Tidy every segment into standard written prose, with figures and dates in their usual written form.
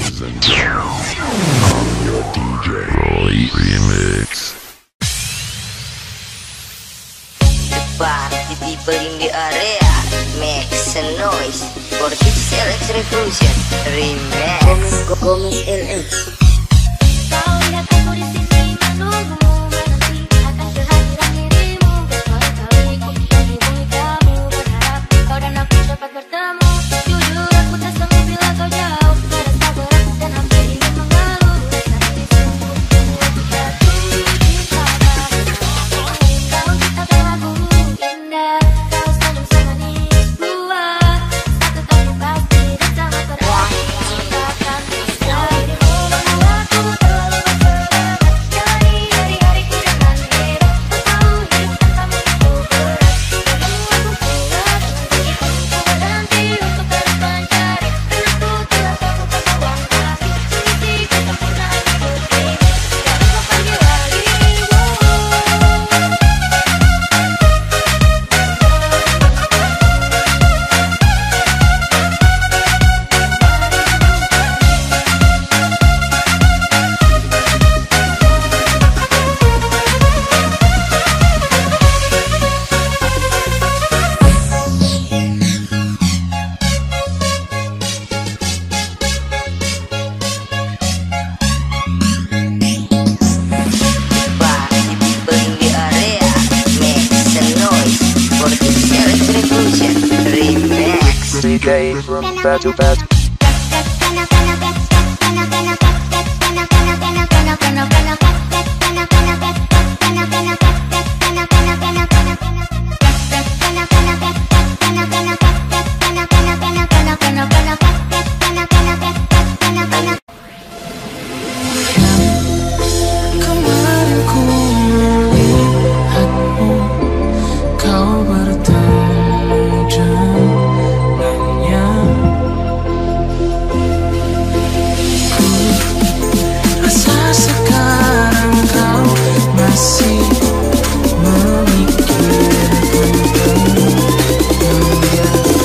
Ladies and gentlemen, I'm your DJ Roy Remix. Party people in the area, make some noise for this Alex Revolution Remix. Komik LX. Kau lihat aku di sini menunggumu, menanti akan kehadiran dirimu. Berkali-kali ku menghubungi kamu, berharap kau dan aku dapat bertemu. Jujur aku tak sanggup bila kau jauh, merasa berat dan hampir ingin mengeluh. Tapi sungguh jatuh cinta padamu. Kau ciptakan lagu indah, kau senyum semanis buah. Satu kali pasti dan sangat berarti, takkan bisa membuatku terlalu bersemangat. Jalani hari-hariku dengan hebat, ku tahu hidup tanpamu itu berat. Namun aku kuat, aku berhenti untuk terus mencari, dan aku telah temukan ruang hati. Mengisi kesempurnaan hidup ini, jangan kau panggil lagi. Party people in the area, make some noise for this Alex Revolution Remix. DJ from bed to bed. Kemarin ku melihatmu, kau bertemu dengannya. Ku rasa sekarang kau masih memikirkan tentang dia.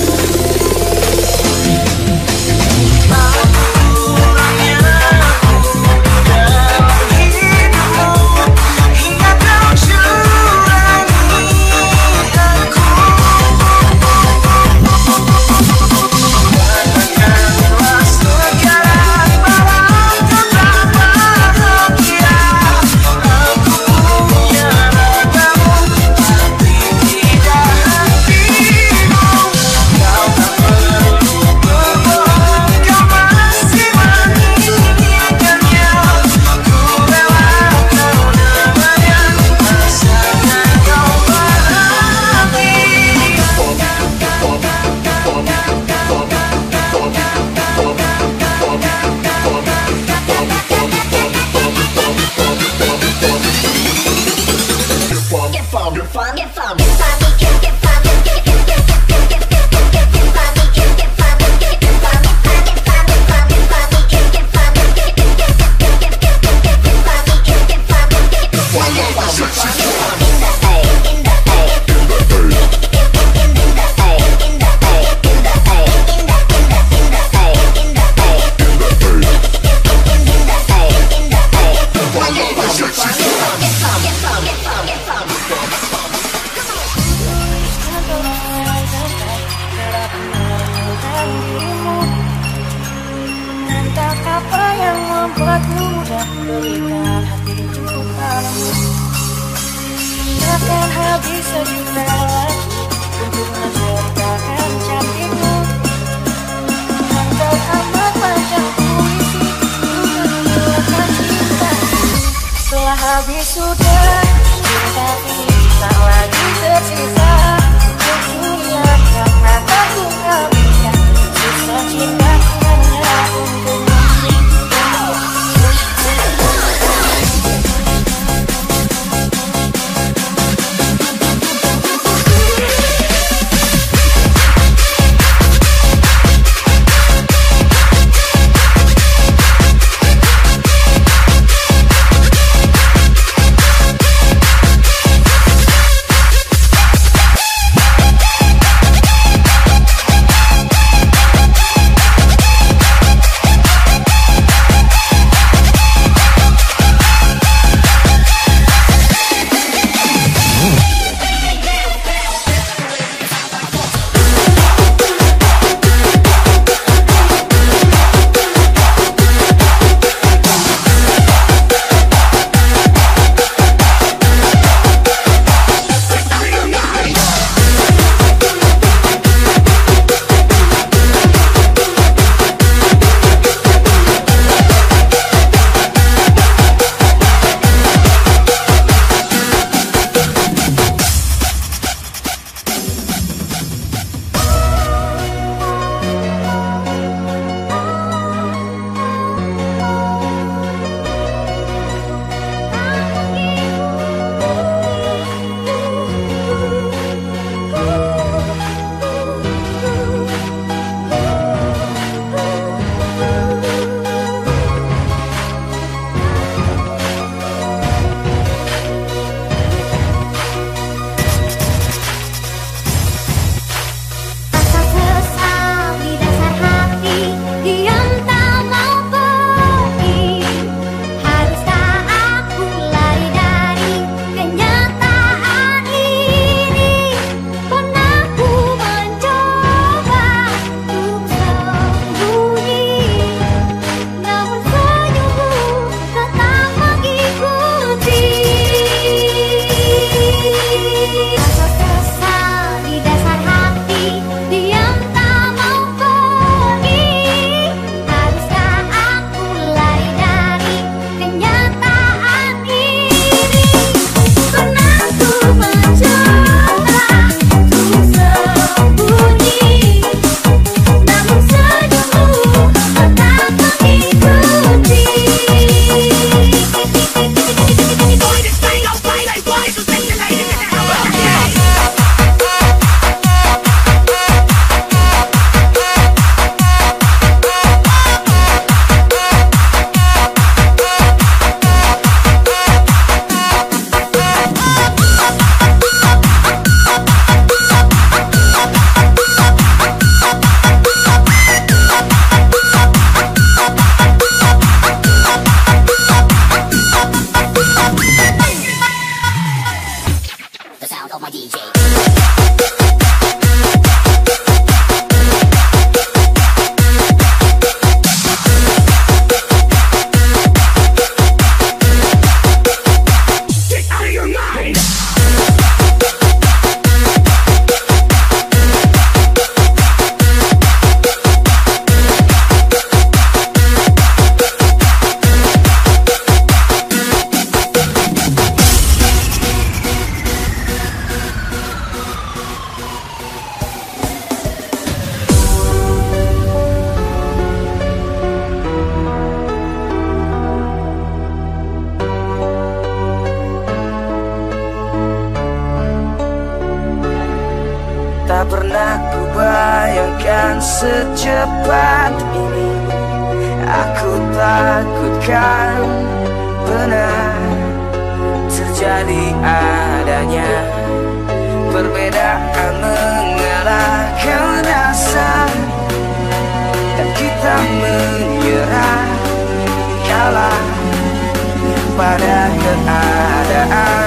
Entah apa yang membuatmu mudah berikan hatiku padamu. Takkan habis sejuta lagi untuk menceritakan cantikmu. Engkau amat panjang puisi untuk menyuarakan cinta. Setelah habis sudah, cinta ini tak lagi tersisa. Untuk hilangkan kataku habiskan sisa cinta hanya untukmu. secepat ini. Aku takutkan benar terjadi adanya perbedaan mengalahkan rasa, dan kita menyerah kalah pada keadaan.